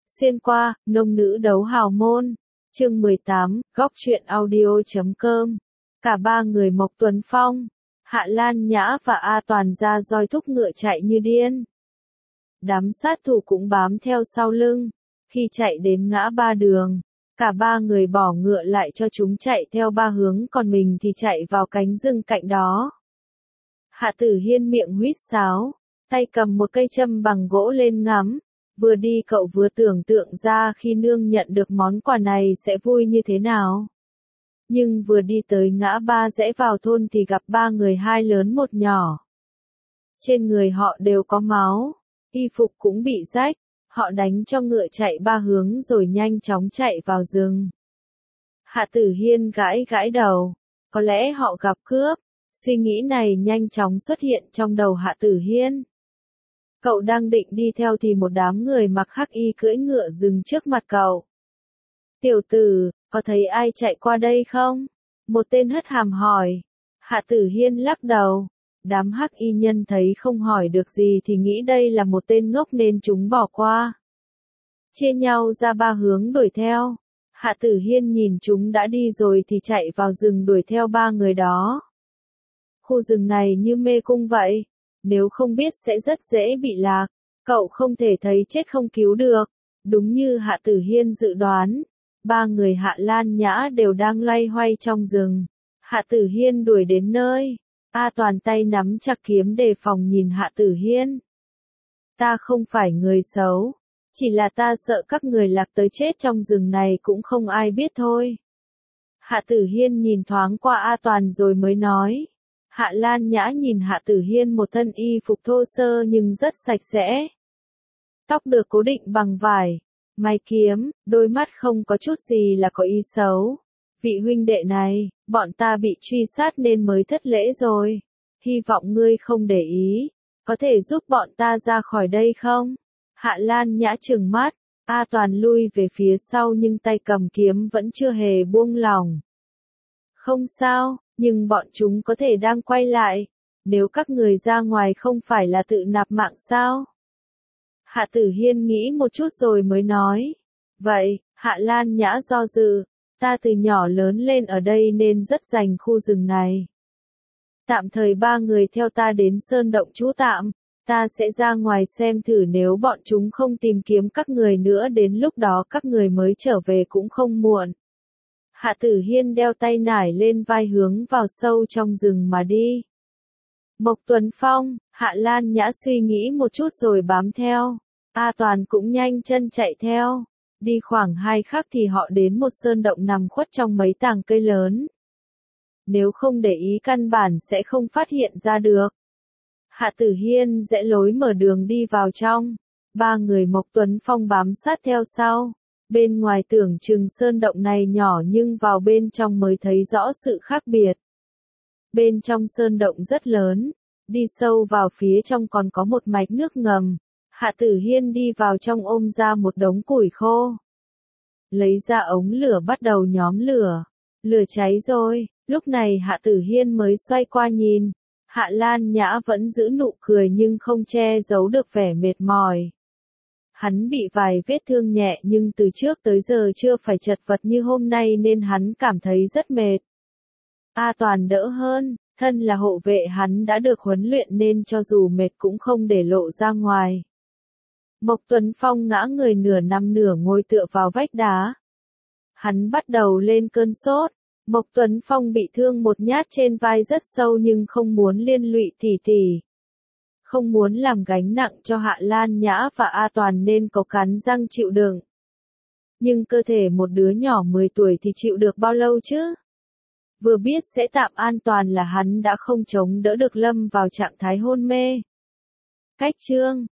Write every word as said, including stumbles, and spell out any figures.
Xuyên qua, nông nữ đấu hào môn. Chương mười tám, góc truyện audio chấm com. Cả ba người Mộc Tuấn Phong, Hạ Lan Nhã và A Toàn ra roi thúc ngựa chạy như điên. Đám sát thủ cũng bám theo sau lưng. Khi chạy đến ngã ba đường, cả ba người bỏ ngựa lại cho chúng chạy theo ba hướng, còn mình thì chạy vào cánh rừng cạnh đó. Hạ Tử Hiên miệng huýt sáo, tay cầm một cây châm bằng gỗ lên ngắm. Vừa đi cậu vừa tưởng tượng ra khi nương nhận được món quà này sẽ vui như thế nào. Nhưng vừa đi tới ngã ba rẽ vào thôn thì gặp ba người hai lớn một nhỏ. Trên người họ đều có máu, y phục cũng bị rách, họ đánh cho ngựa chạy ba hướng rồi nhanh chóng chạy vào rừng. Hạ Tử Hiên gãi gãi đầu, có lẽ họ gặp cướp, suy nghĩ này nhanh chóng xuất hiện trong đầu Hạ Tử Hiên. Cậu đang định đi theo thì một đám người mặc hắc y cưỡi ngựa dừng trước mặt cậu. Tiểu tử, có thấy ai chạy qua đây không? Một tên hất hàm hỏi. Hạ Tử Hiên lắc đầu. Đám hắc y nhân thấy không hỏi được gì thì nghĩ đây là một tên ngốc nên chúng bỏ qua. Chia nhau ra ba hướng đuổi theo. Hạ Tử Hiên nhìn chúng đã đi rồi thì chạy vào rừng đuổi theo ba người đó. Khu rừng này như mê cung vậy. Nếu không biết sẽ rất dễ bị lạc, cậu không thể thấy chết không cứu được. Đúng như Hạ Tử Hiên dự đoán, ba người Hạ Lan Nhã đều đang loay hoay trong rừng. Hạ Tử Hiên đuổi đến nơi, A Toàn tay nắm chặt kiếm đề phòng nhìn Hạ Tử Hiên. Ta không phải người xấu, chỉ là ta sợ các người lạc tới chết trong rừng này cũng không ai biết thôi. Hạ Tử Hiên nhìn thoáng qua A Toàn rồi mới nói. Hạ Lan Nhã nhìn Hạ Tử Hiên một thân y phục thô sơ nhưng rất sạch sẽ. Tóc được cố định bằng vải, mày kiếm, đôi mắt không có chút gì là có ý xấu. Vị huynh đệ này, bọn ta bị truy sát nên mới thất lễ rồi. Hy vọng ngươi không để ý, có thể giúp bọn ta ra khỏi đây không? Hạ Lan Nhã trừng mắt, A Toàn lui về phía sau nhưng tay cầm kiếm vẫn chưa hề buông lỏng. Không sao. Nhưng bọn chúng có thể đang quay lại, nếu các người ra ngoài không phải là tự nạp mạng sao? Hạ Tử Hiên nghĩ một chút rồi mới nói. Vậy, Hạ Lan Nhã do dự, ta từ nhỏ lớn lên ở đây nên rất dành khu rừng này. Tạm thời ba người theo ta đến sơn động trú tạm, ta sẽ ra ngoài xem thử nếu bọn chúng không tìm kiếm các người nữa đến lúc đó các người mới trở về cũng không muộn. Hạ Tử Hiên đeo tay nải lên vai hướng vào sâu trong rừng mà đi. Mộc Tuấn Phong, Hạ Lan Nhã suy nghĩ một chút rồi bám theo. A Toàn cũng nhanh chân chạy theo. Đi khoảng hai khắc thì họ đến một sơn động nằm khuất trong mấy tàng cây lớn. Nếu không để ý căn bản sẽ không phát hiện ra được. Hạ Tử Hiên rẽ lối mở đường đi vào trong. Ba người Mộc Tuấn Phong bám sát theo sau. Bên ngoài tưởng chừng sơn động này nhỏ nhưng vào bên trong mới thấy rõ sự khác biệt. Bên trong sơn động rất lớn, đi sâu vào phía trong còn có một mạch nước ngầm. Hạ Tử Hiên đi vào trong ôm ra một đống củi khô. Lấy ra ống lửa bắt đầu nhóm lửa. Lửa cháy rồi, lúc này Hạ Tử Hiên mới xoay qua nhìn. Hạ Lan Nhã vẫn giữ nụ cười nhưng không che giấu được vẻ mệt mỏi. Hắn bị vài vết thương nhẹ nhưng từ trước tới giờ chưa phải chật vật như hôm nay nên hắn cảm thấy rất mệt. A Toàn đỡ hơn, thân là hộ vệ hắn đã được huấn luyện nên cho dù mệt cũng không để lộ ra ngoài. Mộc Tuấn Phong ngã người nửa nằm nửa ngồi tựa vào vách đá. Hắn bắt đầu lên cơn sốt. Mộc Tuấn Phong bị thương một nhát trên vai rất sâu nhưng không muốn liên lụy tỷ tỷ. Không muốn làm gánh nặng cho Hạ Lan Nhã và A Toàn nên có cắn răng chịu đựng. Nhưng cơ thể một đứa nhỏ mười tuổi thì chịu được bao lâu chứ? Vừa biết sẽ tạm an toàn là hắn đã không chống đỡ được lâm vào trạng thái hôn mê. Cách chương